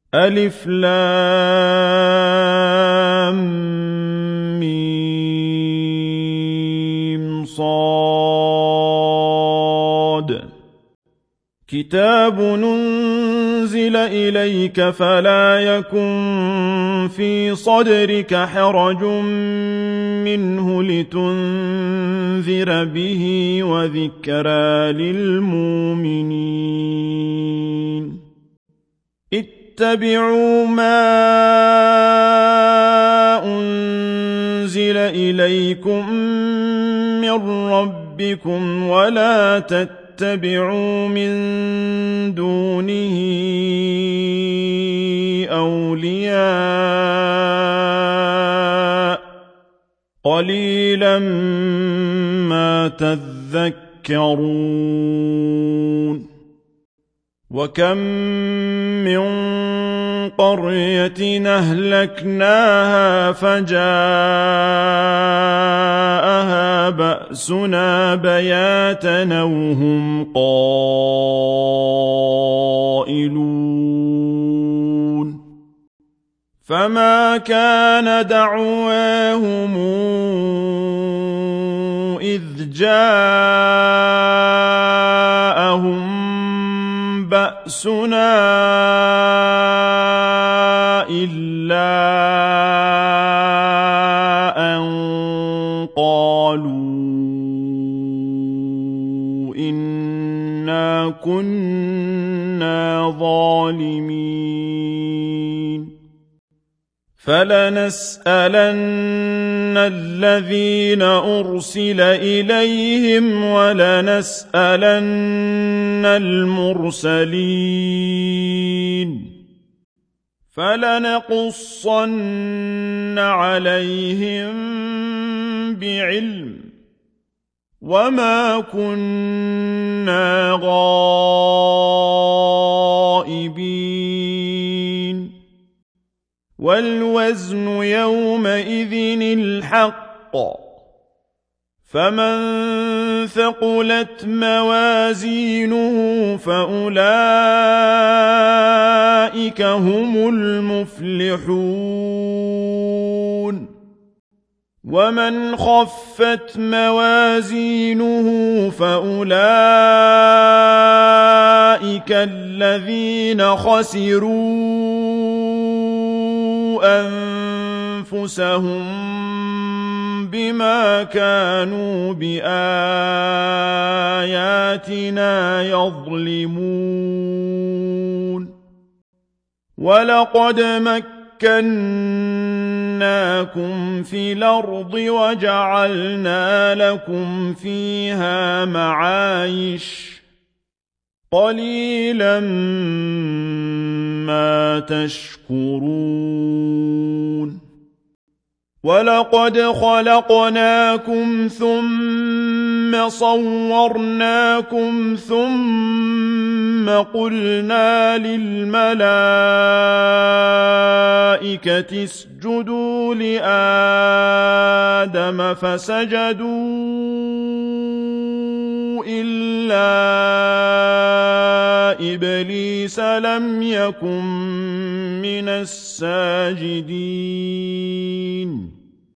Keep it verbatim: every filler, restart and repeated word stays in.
ألف لام ميم صاد كتاب ننزل إليك فلا يكن في صدرك حرج منه لتنذر به وذكرى للمؤمنين اتبعوا ما أنزل إليكم من ربكم ولا تتبعوا من دونه أولياء قليلا ما تذكرون وكم من قرية أهلكناها فجاءها بأسنا بياتا وهم قائلون فما كان دعواهم إذ جاءهم بأسنا إلا أن قالوا إنا كنا ظالمين فلنسألن الذين أرسل إليهم ولنسألن المرسلين فلنقصن عليهم بعلم وما كنا غائبين والوزن يومئذ الحق فمن ثقلت موازينه فأولئك هم المفلحون ومن خفت موازينه فأولئك الذين خسروا أنفسهم بما كانوا بآياتنا يظلمون ولقد مكناكم في الأرض وجعلنا لكم فيها معايش قليلا ما تشكرون ولقد خلقناكم ثم صورناكم ثم قلنا للملائكة اسجدوا لآدم فسجدوا إلا إبليس لم يكن من الساجدين